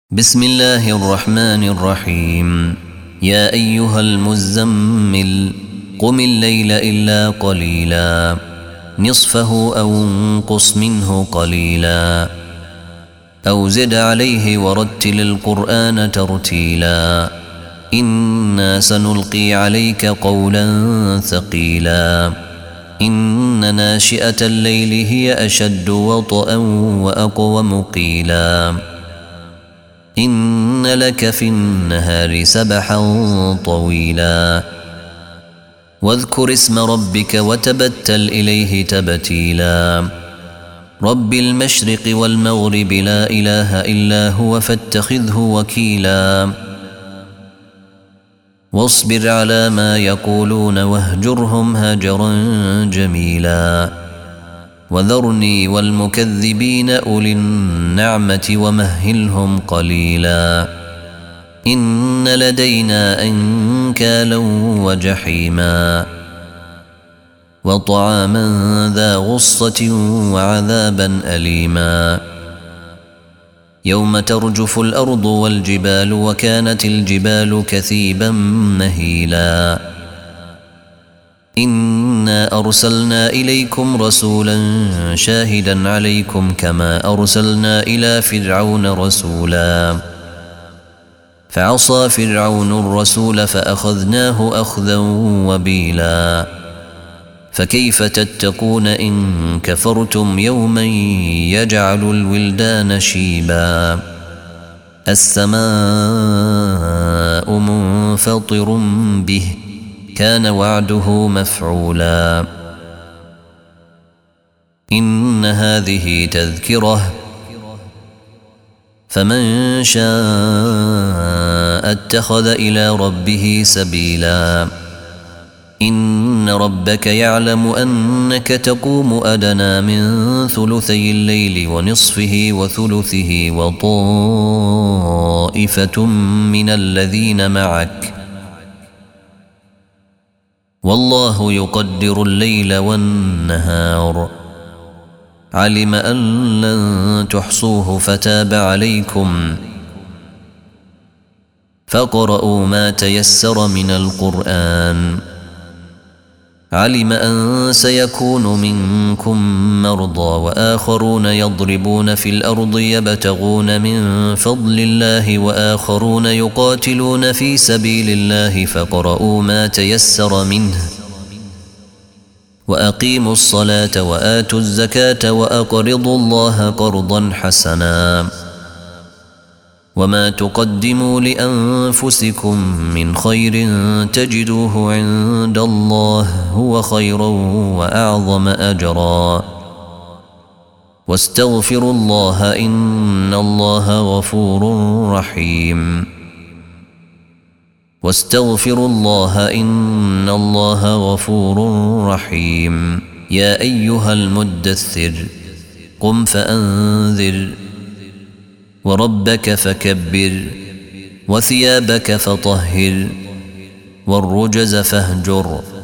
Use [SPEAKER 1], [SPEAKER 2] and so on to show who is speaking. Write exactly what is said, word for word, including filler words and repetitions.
[SPEAKER 1] بسم الله الرحمن الرحيم. يا أيها المزمل قم الليل إلا قليلا نصفه أو انقص منه قليلا أو زد عليه ورتل القرآن ترتيلا إنا سنلقي عليك قولا ثقيلا إن ناشئة الليل هي أشد وطئا وأقوم قيلا إن لك في النهار سبحا طويلا واذكر اسم ربك وتبتل إليه تبتيلا رب المشرق والمغرب لا إله إلا هو فاتخذه وكيلا واصبر على ما يقولون واهجرهم هجرا جميلا وذرني والمكذبين أولي النعمة ومهلهم قليلا إن لدينا أنكالا وجحيما وطعاما ذا غصة وعذابا أليما يوم ترجف الأرض والجبال وكانت الجبال كثيبا مهيلا إنا أرسلنا إليكم رسولا شاهدا عليكم كما أرسلنا إلى فرعون رسولا فعصى فرعون الرسول فأخذناه أخذا وبيلا فكيف تتقون إن كفرتم يوما يجعل الولدان شيبا السماء منفطر به كان وعده مفعولا إن هذه تذكرة فمن شاء اتخذ إلى ربه سبيلا إن ربك يعلم أنك تقوم أدنى من ثلثي الليل ونصفه وثلثه وطائفة من الذين معك والله يقدر الليل والنهار علم أن لن تحصوه فتاب عليكم فاقرؤوا ما تيسر من القرآن علم أن سيكون منكم مرضى وآخرون يضربون في الأرض يبتغون من فضل الله وآخرون يقاتلون في سبيل الله فاقرؤوا ما تيسر منه وأقيموا الصلاة وآتوا الزكاة وأقرضوا الله قرضا حسنا وما تقدموا لأنفسكم من خير تجدوه عند الله هو خيرا وأعظم أجرا واستغفروا الله إن الله غفور رحيم واستغفروا الله إن الله غفور رحيم يا أيها المدثر قم فأنذر وربك فكبر وثيابك فطهر والرجز فاهجر